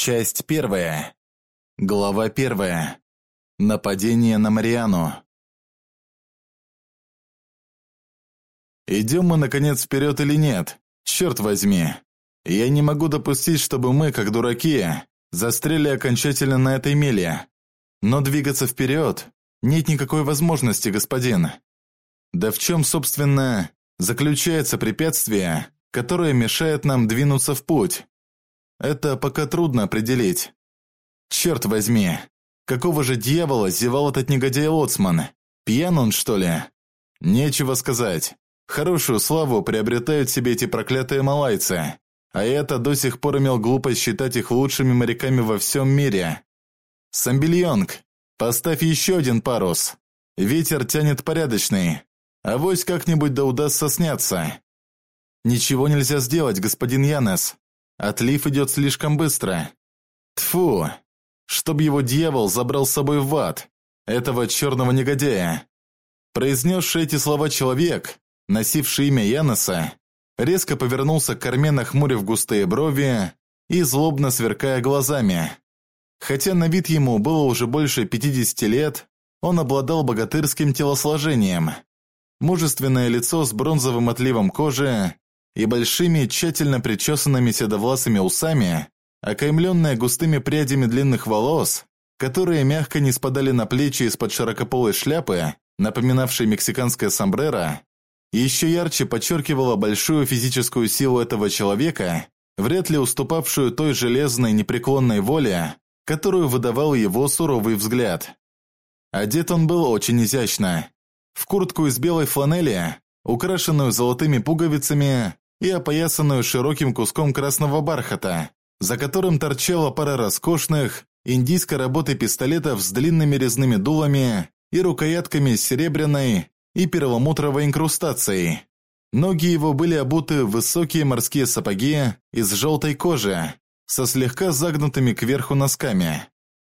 Часть 1. Глава 1. Нападение на Мариану. Идем мы, наконец, вперед или нет? Черт возьми. Я не могу допустить, чтобы мы, как дураки, застряли окончательно на этой миле. Но двигаться вперед нет никакой возможности, господин. Да в чем, собственно, заключается препятствие, которое мешает нам двинуться в путь? Это пока трудно определить. Черт возьми, какого же дьявола зевал этот негодяй Лоцман? Пьян он, что ли? Нечего сказать. Хорошую славу приобретают себе эти проклятые малайцы, а это до сих пор имел глупость считать их лучшими моряками во всем мире. Самбильонг, поставь еще один парус. Ветер тянет порядочный, авось как-нибудь да удастся сняться. Ничего нельзя сделать, господин Янес. Отлив идет слишком быстро. Тьфу! Чтоб его дьявол забрал с собой в ад, этого черного негодяя. Произнесший эти слова человек, носивший имя Янеса, резко повернулся к корме, нахмурив густые брови и злобно сверкая глазами. Хотя на вид ему было уже больше 50 лет, он обладал богатырским телосложением. Мужественное лицо с бронзовым отливом кожи и большими, тщательно причесанными седовласыми усами, окаймленное густыми прядями длинных волос, которые мягко не спадали на плечи из-под широкополой шляпы, напоминавшей мексиканское сомбреро, еще ярче подчеркивало большую физическую силу этого человека, вряд ли уступавшую той железной непреклонной воле, которую выдавал его суровый взгляд. Одет он был очень изящно. В куртку из белой фланели, украшенную золотыми пуговицами и опоясанную широким куском красного бархата, за которым торчала пара роскошных индийской работы пистолетов с длинными резными дулами и рукоятками с серебряной и перламутровой инкрустацией. Ноги его были обуты в высокие морские сапоги из желтой кожи, со слегка загнутыми кверху носками.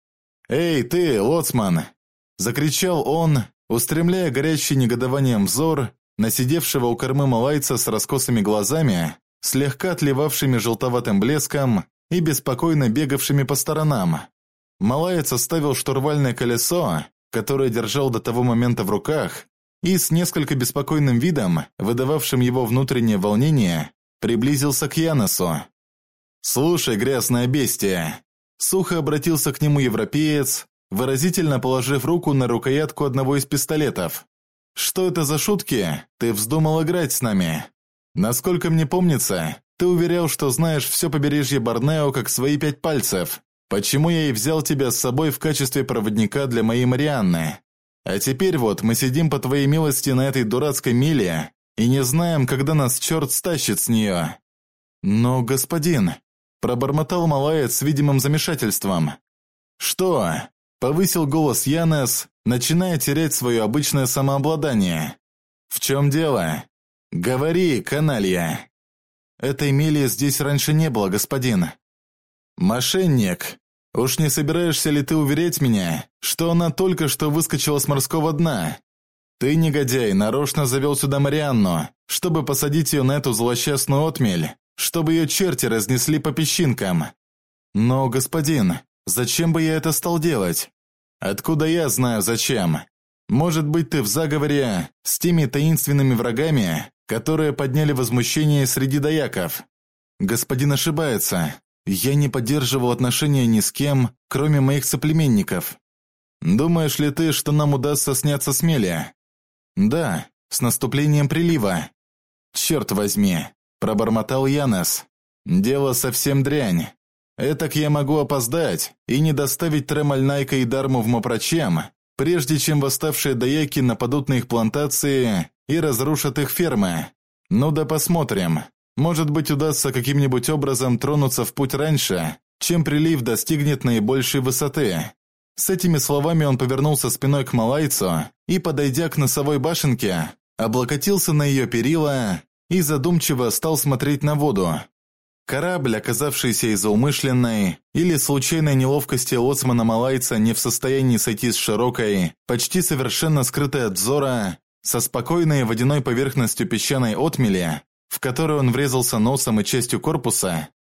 «Эй, ты, лоцман!» – закричал он, устремляя горящий негодованием взор на сидевшего у кормы малайца с раскосыми глазами, слегка отливавшими желтоватым блеском и беспокойно бегавшими по сторонам. Малаец оставил штурвальное колесо, которое держал до того момента в руках, и с несколько беспокойным видом, выдававшим его внутреннее волнение, приблизился к Янесу. «Слушай, грязное бестие!» Сухо обратился к нему европеец, выразительно положив руку на рукоятку одного из пистолетов. «Что это за шутки? Ты вздумал играть с нами? Насколько мне помнится, ты уверял, что знаешь все побережье Борнео как свои 5 пальцев. Почему я и взял тебя с собой в качестве проводника для моей Марианны? А теперь вот мы сидим по твоей милости на этой дурацкой миле и не знаем, когда нас черт стащит с нее». «Но, господин...» – пробормотал малаец с видимым замешательством. «Что?» – повысил голос Янес, начиная терять свое обычное самообладание. «В чем дело? Говори, каналья!» «Этой мили здесь раньше не было, господин». «Мошенник! Уж не собираешься ли ты уверять меня, что она только что выскочила с морского дна? Ты, негодяй, нарочно завел сюда Марианну, чтобы посадить ее на эту злосчастную отмель, чтобы ее черти разнесли по песчинкам». «Но, господин, зачем бы я это стал делать?» «Откуда я знаю, зачем? Может быть, ты в заговоре с теми таинственными врагами, которые подняли возмущение среди даяков?» «Господин ошибается. Я не поддерживал отношения ни с кем, кроме моих соплеменников». «Думаешь ли ты, что нам удастся сняться с мели?» «Да, с наступлением прилива». «Черт возьми», – пробормотал Янес. «Дело совсем дрянь. Этак я могу опоздать и не доставить Тремальнайка и Дарму в Мопрочем, прежде чем восставшие даяки нападут на их плантации и разрушат их фермы. Ну да посмотрим. Может быть, удастся каким-нибудь образом тронуться в путь раньше, чем прилив достигнет наибольшей высоты». С этими словами он повернулся спиной к малайцу и, подойдя к носовой башенке, облокотился на ее перила и задумчиво стал смотреть на воду. Корабль, оказавшийся из-за умышленной или случайной неловкости лоцмана-малайца не в состоянии сойти с широкой, почти совершенно скрытой от взора, со спокойной водяной поверхностью песчаной отмели, в которую он врезался носом и частью корпуса,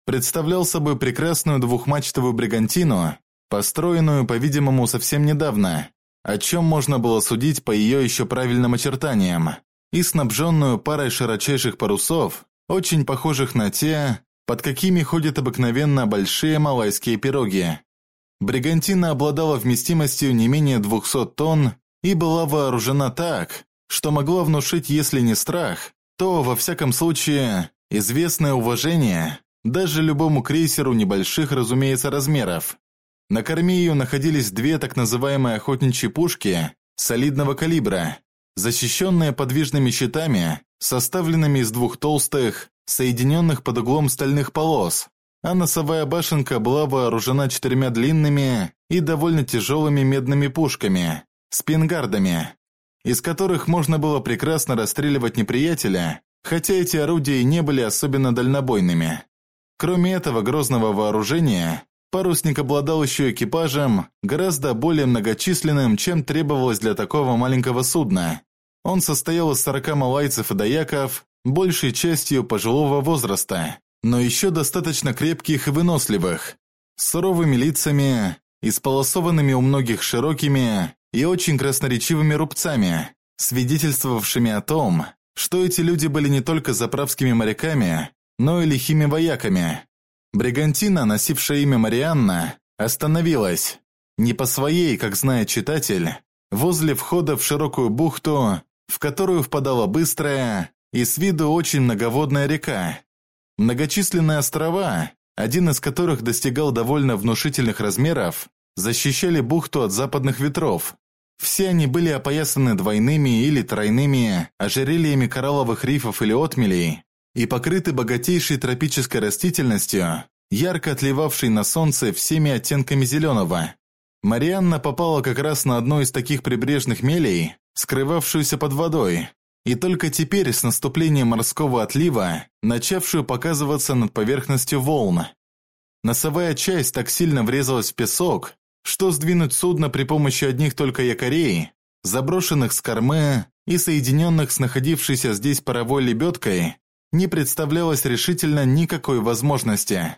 представлял собой прекрасную двухмачтовую бригантину, построенную, по-видимому, совсем недавно, о чем можно было судить по ее еще правильным очертаниям, и снабженную парой широчайших парусов, очень похожих на те, под какими ходят обыкновенно большие малайские пироги. Бригантина обладала вместимостью не менее 200 тонн и была вооружена так, что могла внушить, если не страх, то, во всяком случае, известное уважение даже любому крейсеру небольших, разумеется, размеров. На корме ее находились две так называемые охотничьи пушки солидного калибра, защищенные подвижными щитами, составленными из двух толстых, соединенных под углом стальных полос, а носовая башенка была вооружена 4 длинными и довольно тяжелыми медными пушками, спингардами, из которых можно было прекрасно расстреливать неприятеля, хотя эти орудия и не были особенно дальнобойными. Кроме этого грозного вооружения, парусник обладал еще экипажем, гораздо более многочисленным, чем требовалось для такого маленького судна. Он состоял из 40 малайцев и даяков, большей частью пожилого возраста, но еще достаточно крепких и выносливых, с суровыми лицами, исполосованными у многих широкими и очень красноречивыми рубцами, свидетельствовавшими о том, что эти люди были не только заправскими моряками, но и лихими вояками. Бригантина, носившая имя Марианна, остановилась, не по своей, как знает читатель, возле входа в широкую бухту, в которую впадала быстрая и с виду очень многоводная река. Многочисленные острова, один из которых достигал довольно внушительных размеров, защищали бухту от западных ветров. Все они были опоясаны двойными или тройными ожерельями коралловых рифов или отмелей и покрыты богатейшей тропической растительностью, ярко отливавшей на солнце всеми оттенками зеленого. Марианна попала как раз на одну из таких прибрежных мелей, скрывавшуюся под водой, и только теперь с наступлением морского отлива, начавшую показываться над поверхностью волн. Носовая часть так сильно врезалась в песок, что сдвинуть судно при помощи одних только якорей, заброшенных с кормы и соединенных с находившейся здесь паровой лебедкой, не представлялось решительно никакой возможности.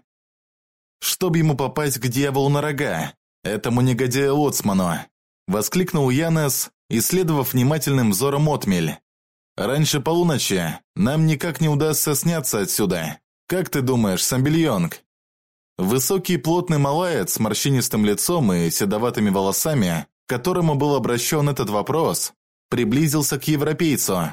«Чтоб ему попасть к дьяволу на рога, этому негодяю-лоцману!» — воскликнул Янес, исследовав внимательным взором отмель. «Раньше полуночи нам никак не удастся сняться отсюда. Как ты думаешь, Самбельонг?» Высокий плотный малаец с морщинистым лицом и седоватыми волосами, к которому был обращен этот вопрос, приблизился к европейцу.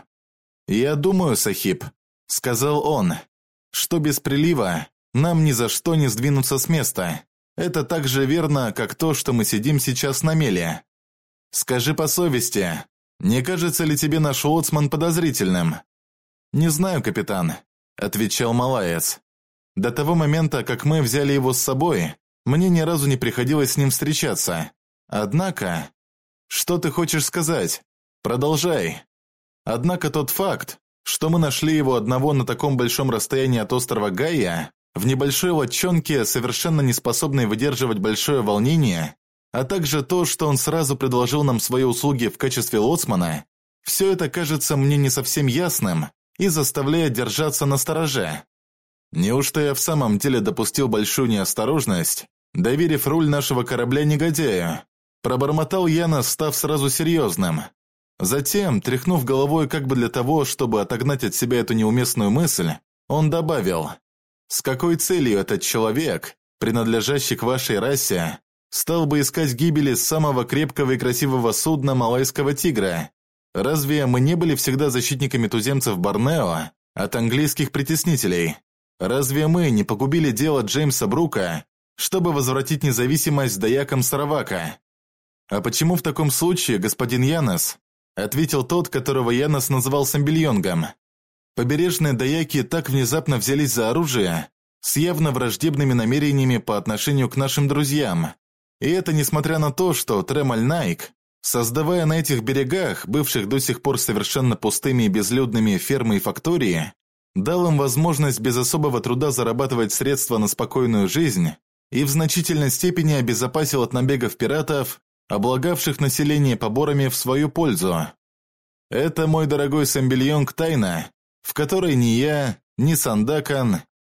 «Я думаю, Сахиб», — сказал он, — «что без прилива нам ни за что не сдвинуться с места. Это так же верно, как то, что мы сидим сейчас на мели. Скажи по совести, не кажется ли тебе наш лоцман подозрительным?» «Не знаю, капитан», — отвечал малаец. «До того момента, как мы взяли его с собой, мне ни разу не приходилось с ним встречаться. Однако...» «Что ты хочешь сказать? Продолжай». «Однако тот факт, что мы нашли его одного на таком большом расстоянии от острова Гайя, в небольшой лодчонке, совершенно не способной выдерживать большое волнение, а также то, что он сразу предложил нам свои услуги в качестве лоцмана, все это кажется мне не совсем ясным и заставляет держаться настороже. Неужто я в самом деле допустил большую неосторожность, доверив руль нашего корабля негодяю?» Пробормотал Янес, став сразу серьезным. Затем, тряхнув головой как бы для того, чтобы отогнать от себя эту неуместную мысль, он добавил: «С какой целью этот человек, принадлежащий к вашей расе, стал бы искать гибели самого крепкого и красивого судна малайского тигра? Разве мы не были всегда защитниками туземцев Борнео от английских притеснителей? Разве мы не погубили дело Джеймса Брука, чтобы возвратить независимость даякам Саравака?» «А почему в таком случае, господин Янес?» — ответил тот, которого Янес называл Самбельонгом. «Побережные даяки так внезапно взялись за оружие, с явно враждебными намерениями по отношению к нашим друзьям. И это несмотря на то, что Тремаль-Найк, создавая на этих берегах, бывших до сих пор совершенно пустыми и безлюдными фермы и фактории, дал им возможность без особого труда зарабатывать средства на спокойную жизнь и в значительной степени обезопасил от набегов пиратов, облагавших население поборами в свою пользу. Это, мой дорогой Самбельонг, тайна, в которой ни я, ни Сандакан,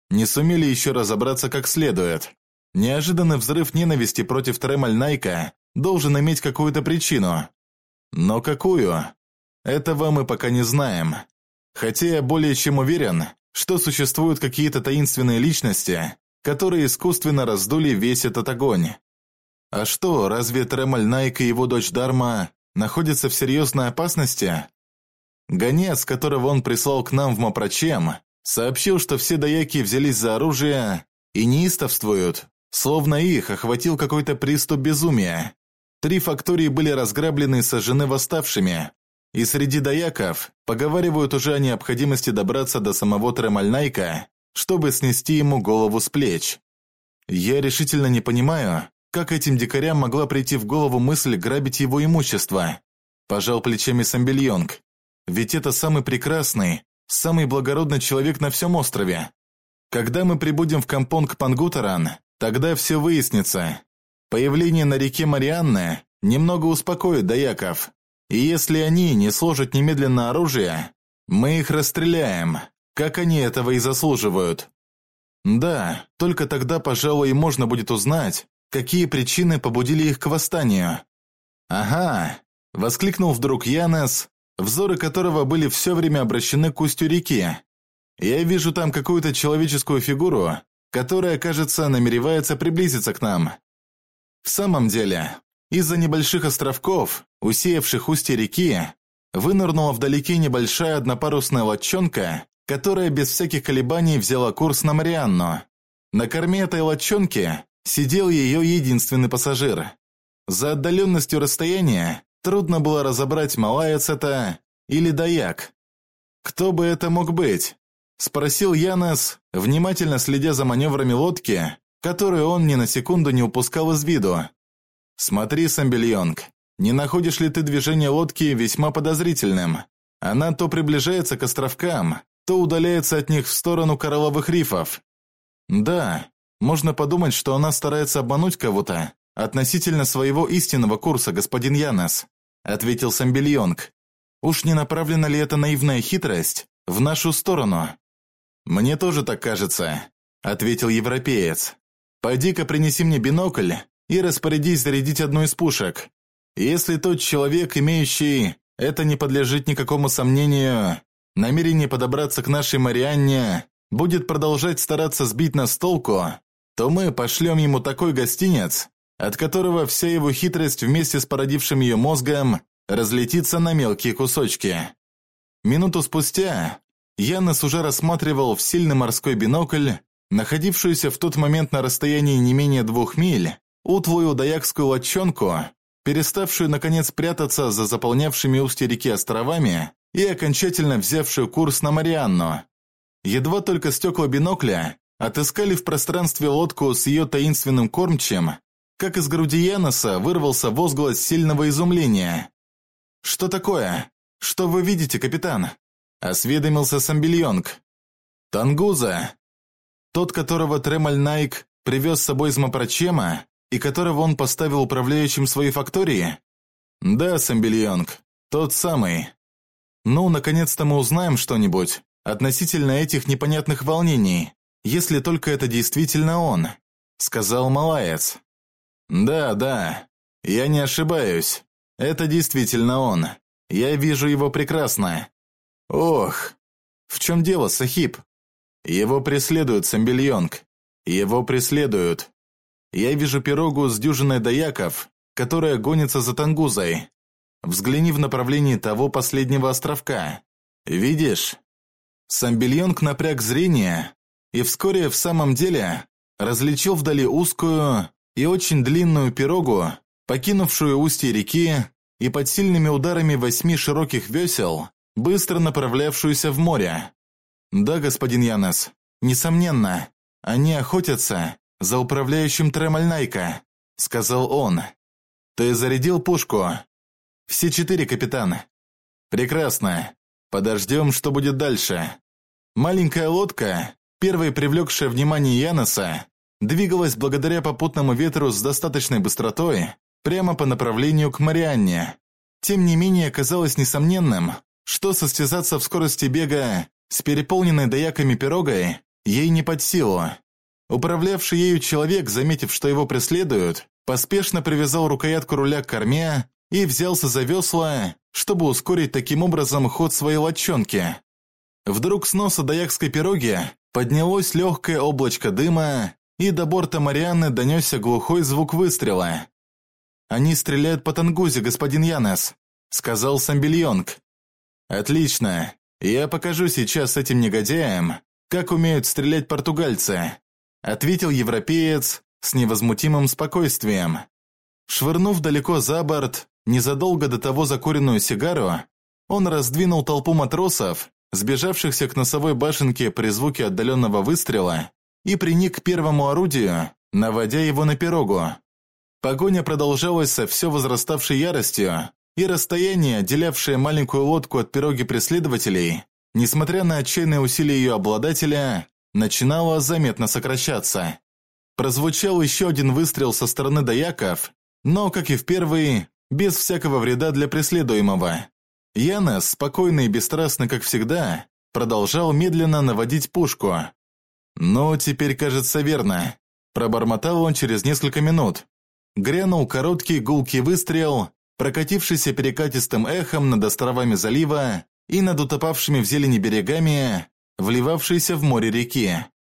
не сумели еще разобраться как следует. Неожиданный взрыв ненависти против Тремаль-Найка должен иметь какую-то причину. Но какую? Этого мы пока не знаем. Хотя я более чем уверен, что существуют какие-то таинственные личности, которые искусственно раздули весь этот огонь. А что, разве Тремаль-Найк и его дочь Дарма находятся в серьезной опасности? Гонец, которого он прислал к нам в Мапрачем, сообщил, что все даяки взялись за оружие и неистовствуют, словно их охватил какой-то приступ безумия. 3 фактории были разграблены и сожжены восставшими, и средидаяков поговаривают уже о необходимости добраться до самого Тремаль-Найка, чтобы снести ему голову с плеч. Я решительно не понимаю, как этим дикарям могла прийти в голову мысль грабить его имущество. Пожал плечами Самбельонг. Ведь это самый прекрасный, самый благородный человек на всем острове. Когда мы прибудем в Кампонг-Пангутаран, тогда все выяснится. Появление на реке Марианны немного успокоитдаяков. И если они не сложат немедленно оружие, мы их расстреляем, как они этого и заслуживают. Да, только тогда, пожалуй, и можно будет узнать, какие причины побудили их к восстанию. «Ага!» – воскликнул вдруг Янес, взоры которого были все время обращены к устью реки. «Я вижу там какую-то человеческую фигуру, которая, кажется, намеревается приблизиться к нам. В самом деле, из-за небольших островков, усеявших устье реки, вынырнула вдалеке небольшая однопарусная лодчонка, которая без всяких колебаний взяла курс на Марианну. На корме этой лодчонки сидел ее единственный пассажир. За отдаленностью расстояния трудно было разобрать, малаец это или даяк. «Кто бы это мог быть?» – спросил Янес, внимательно следя за маневрами лодки, которую он ни на секунду не упускал из виду. «Смотри, Самбельонг, не находишь ли ты движение лодки весьма подозрительным? Она то приближается к островкам, то удаляется от них в сторону коралловых рифов». «Да, можно подумать, что она старается обмануть кого-то относительно своего истинного курса, господин Янес», ответил Самбельонг. «Уж не направлена ли эта наивная хитрость в нашу сторону?» «Мне тоже так кажется», ответил европеец. «Пойди-ка принеси мне бинокль и распорядись зарядить одну из пушек. Если тот человек, имеющий, это не подлежит никакому сомнению, намерение подобраться к нашей Марианне, будет продолжать стараться сбить нас с толку, то мы пошлем ему такой гостинец, от которого вся его хитрость вместе с породившим ее мозгом разлетится на мелкие кусочки». Минуту спустя Янес уже рассматривал в сильный морской бинокль, находившуюся в тот момент на расстоянии не менее 2 миль, утлую даякскую лодчонку, переставшую наконец прятаться за заполнявшими устья реки островами и окончательно взявшую курс на Марианну. Едва только стекла бинокля отыскали в пространстве лодку с ее таинственным кормчим, как из груди Янеса вырвался возглас сильного изумления. «Что такое? Что вы видите, капитан?» – осведомился Самбельонг. «Тангуза. Тот, которого Тремаль-Найк привез с собой из Мапрачема и которого он поставил управляющим своей фактории?» «Да, Самбельонг, тот самый. Ну, наконец-то мы узнаем что-нибудь относительно этих непонятных волнений, если только это действительно он», – сказал малаец. «Да, я не ошибаюсь. Это действительно он. Я вижу его прекрасно. Ох, в чем дело, Сахиб? Его преследуют, Самбельонг. Его преследуют. Я вижу пирогу с дюжиной даяков, которая гонится за Тангузой. Взгляни в направлении того последнего островка. Видишь?» Самбельонг напряг зрение и вскоре в самом деле различил вдали узкую и очень длинную пирогу, покинувшую устье реки и под сильными ударами 8 широких весел, быстро направлявшуюся в море. «Да, господин Янес, несомненно, они охотятся за управляющим Тремаль-Найка», — сказал он. «Ты зарядил пушку?» «Все 4, капитан». «Прекрасно. Подождем, что будет дальше». Маленькая лодка, первой привлекшая внимание Янеса, двигалась благодаря попутному ветру с достаточной быстротой прямо по направлению к Марианне. Тем не менее, казалось несомненным, что состязаться в скорости бега с переполненной даяками пирогой ей не под силу. Управлявший ею человек, заметив, что его преследуют, поспешно привязал рукоятку руля к корме и взялся за весла, чтобы ускорить таким образом ход своей лодчонки. Вдруг с носа даякской пироги поднялось легкое облачко дыма, и до борта Марианны донесся глухой звук выстрела. «Они стреляют по Тангузе, господин Янес», — сказал Самбельонг. «Отлично. Я покажу сейчас этим негодяям, как умеют стрелять португальцы», — ответил европеец с невозмутимым спокойствием. Швырнув далеко за борт, незадолго до того закуренную сигару, он раздвинул толпу матросов, сбежавшихся к носовой башенке при звуке отдаленного выстрела, и приник к первому орудию, наводя его на пирогу. Погоня продолжалась со все возраставшей яростью, и расстояние, отделявшее маленькую лодку от пироги преследователей, несмотря на отчаянные усилия ее обладателя, начинало заметно сокращаться. Прозвучал еще один выстрел со стороны даяков, но, как и в первый, без всякого вреда для преследуемого. Янес, спокойный и бесстрастный, как всегда, продолжал медленно наводить пушку. «Ну, теперь, кажется, верно», – пробормотал он через несколько минут. Грянул короткий гулкий выстрел, прокатившийся перекатистым эхом над островами залива и над утопавшими в зелени берегами, вливавшейся в море реки.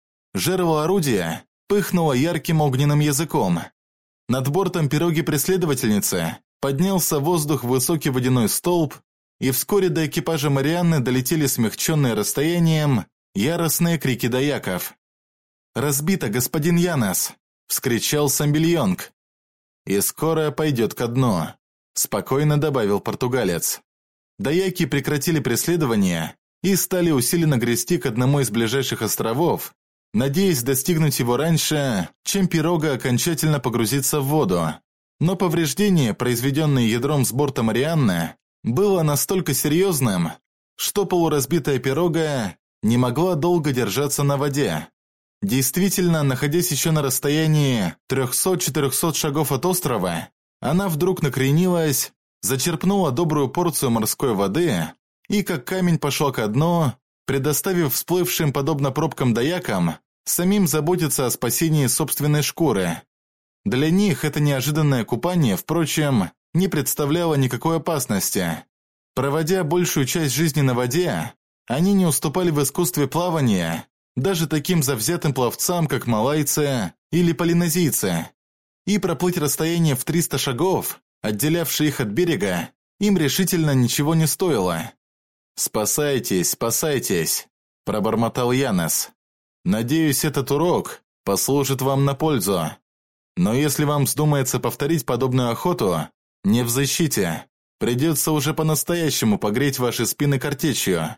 Жерло орудия пыхнуло ярким огненным языком. Над бортом пироги преследовательницы поднялся в воздух высокий водяной столб, и вскоре до экипажа Марианны долетели смягченные расстоянием яростные крики даяков. «Разбито, господин Янес!» – вскричал Самбельонг. «И скоро пойдет ко дну», – спокойно добавил португалец. Даяки прекратили преследование и стали усиленно грести к одному из ближайших островов, надеясь достигнуть его раньше, чем пирога окончательно погрузится в воду. Но повреждение, произведенное ядром с борта Марианны, было настолько серьезным, что полуразбитая пирога не могла долго держаться на воде. Действительно, находясь еще на расстоянии 300-400 шагов от острова, она вдруг накренилась, зачерпнула добрую порцию морской воды и как камень пошла ко дну, предоставив всплывшим, подобно пробкам даякам, самим заботиться о спасении собственной шкуры. Для них это неожиданное купание, впрочем, не представляло никакой опасности. Проводя большую часть жизни на воде, они не уступали в искусстве плавания даже таким завзятым пловцам, как малайцы или полинезийцы. И проплыть расстояние в 300 шагов, отделявшее их от берега, им решительно ничего не стоило. «Спасайтесь, спасайтесь», – пробормотал Янес. «Надеюсь, этот урок послужит вам на пользу. Но если вам вздумается повторить подобную охоту, не в защите. Придется уже по-настоящему погреть ваши спины картечью».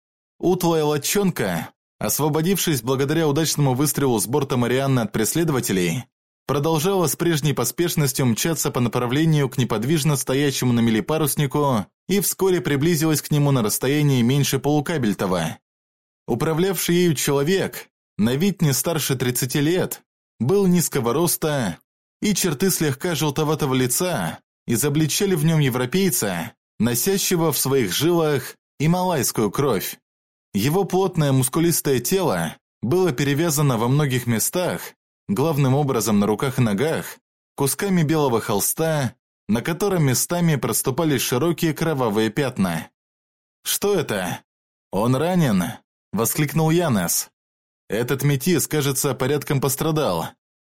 Утлая лодчонка, освободившись благодаря удачному выстрелу с борта Марианны от преследователей, продолжала с прежней поспешностью мчаться по направлению к неподвижно стоящему на мели паруснику и вскоре приблизилась к нему на расстоянии меньше полукабельтова. Управлявший ею человек, на вид не старше 30 лет, был низкого роста, и черты слегка желтоватого лица изобличали в нем европейца, носящего в своих жилах гималайскую кровь. Его плотное мускулистое тело было перевязано во многих местах, главным образом на руках и ногах, кусками белого холста, на котором местами проступали широкие кровавые пятна. «Что это? Он ранен?» – воскликнул Янес. «Этот метис, кажется, порядком пострадал.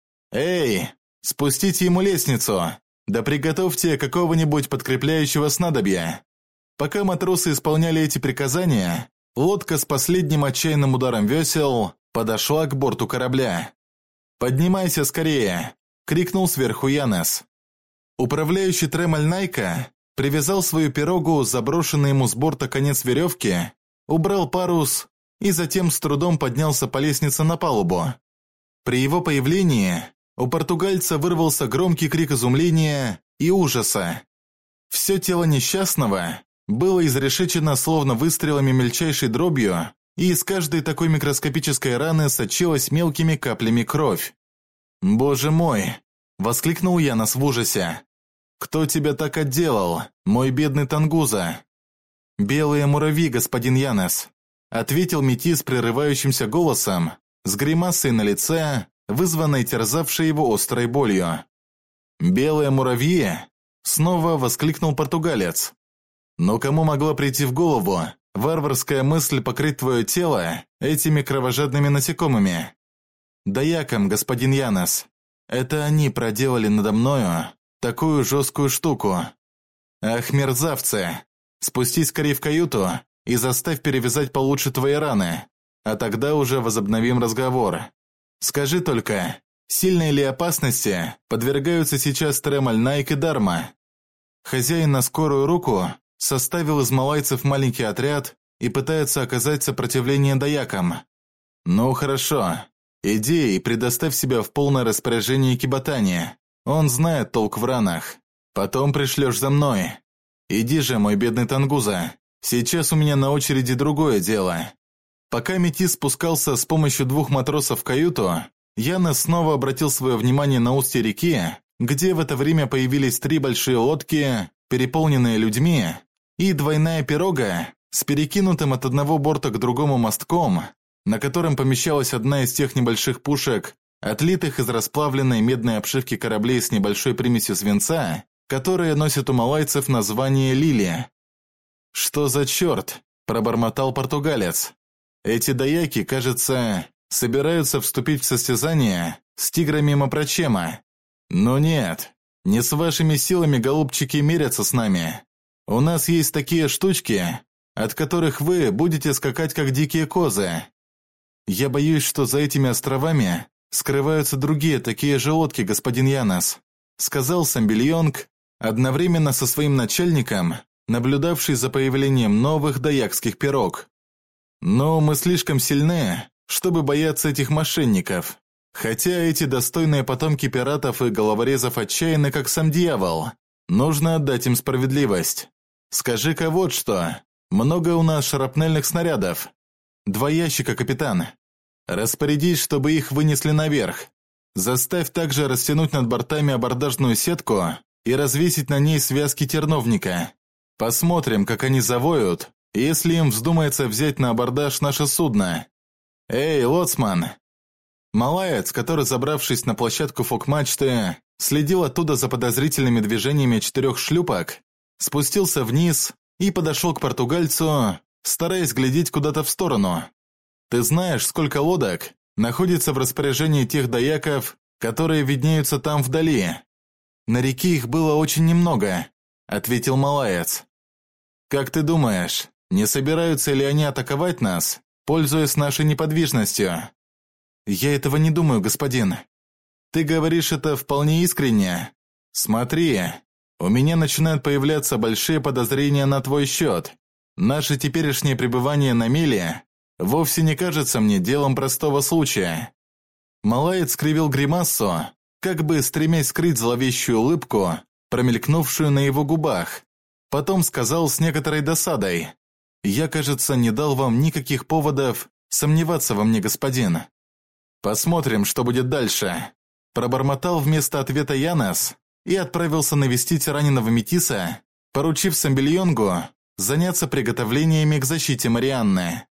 Эй, спустите ему лестницу, да приготовьте какого-нибудь подкрепляющего снадобья». Пока матросы исполняли эти приказания, лодка с последним отчаянным ударом весел подошла к борту корабля. «Поднимайся скорее!» – крикнул сверху Янес. Управляющий Тремаль Найка привязал свою пирогу, заброшенный ему с борта конец веревки, убрал парус и затем с трудом поднялся по лестнице на палубу. При его появлении у португальца вырвался громкий крик изумления и ужаса. Все тело несчастного было изрешечено словно выстрелами мельчайшей дробью, и из каждой такой микроскопической раны сочилась мелкими каплями кровь. «Боже мой!» – воскликнул Янес в ужасе. «Кто тебя так отделал, мой бедный Тангуза?» «Белые муравьи, господин Янес». ответил метис прерывающимся голосом, с гримасой на лице, вызванной терзавшей его острой болью. «Белые муравьи?» – снова воскликнул португалец. «Но кому могла прийти в голову варварская мысль покрыть твое тело этими кровожадными насекомыми?» «Даякам, господин Янос. Это они проделали надо мною такую жесткую штуку. Ах, мерзавцы! Спустись скорее в каюту и заставь перевязать получше твои раны, а тогда уже возобновим разговор. Скажи только, сильной ли опасности подвергаются сейчас Тремаль Найк и Дарма?» Хозяин на скорую руку составил из малайцев маленький отряд и пытается оказать сопротивление даякам. «Ну хорошо, иди и предоставь себя в полное распоряжение Кибатани. Он знает толк в ранах. Потом пришлешь за мной. Иди же, мой бедный Тангуза, сейчас у меня на очереди другое дело». Пока метис спускался с помощью 2 матросов в каюту, Янос снова обратил свое внимание на устье реки, где в это время появились 3 большие лодки, переполненные людьми, и двойная пирога с перекинутым от одного борта к другому мостком, на котором помещалась одна из тех небольших пушек, отлитых из расплавленной медной обшивки кораблей с небольшой примесью свинца, которые носят у малайцев название «Лили». «Что за черт?» – пробормотал португалец. «Эти даяки, кажется, собираются вступить в состязание с тиграми Мапрочема. Но нет, не с вашими силами, голубчики, мерятся с нами. У нас есть такие штучки, от которых вы будете скакать, как дикие козы. Я боюсь, что за этими островами скрываются другие такие же лодки, господин Янос», сказал Самбильонг, одновременно со своим начальником, наблюдавший за появлением новых даякских пирог. «Но мы слишком сильны, чтобы бояться этих мошенников. Хотя эти достойные потомки пиратов и головорезов отчаянны, как сам дьявол. Нужно отдать им справедливость. Скажи-ка вот что. Много у нас шрапнельных снарядов. 2 ящика, капитан. Распорядись, чтобы их вынесли наверх. Заставь также растянуть над бортами абордажную сетку и развесить на ней связки терновника. Посмотрим, как они завоют, если им вздумается взять на абордаж наше судно. Эй, лоцман!» Малаец, который, забравшись на площадку фок-мачты, следил оттуда за подозрительными движениями 4 шлюпок, спустился вниз и подошел к португальцу, стараясь глядеть куда-то в сторону. «Ты знаешь, сколько лодок находится в распоряжении тех даяков, которые виднеются там вдали?» «На реке их было очень немного», — ответил малаец. «Как ты думаешь, не собираются ли они атаковать нас, пользуясь нашей неподвижностью?» «Я этого не думаю, господин». «Ты говоришь это вполне искренне. Смотри, у меня начинают появляться большие подозрения на твой счет. Наше теперешнее пребывание на меле вовсе не кажется мне делом простого случая». Малаец скривил гримасу, как бы стремясь скрыть зловещую улыбку, промелькнувшую на его губах. Потом сказал с некоторой досадой: «Я, кажется, не дал вам никаких поводов сомневаться во мне, господин». «Посмотрим, что будет дальше», – пробормотал вместо ответа Янос и отправился навестить раненого метиса, поручив Самбильонгу заняться приготовлениями к защите Марианны.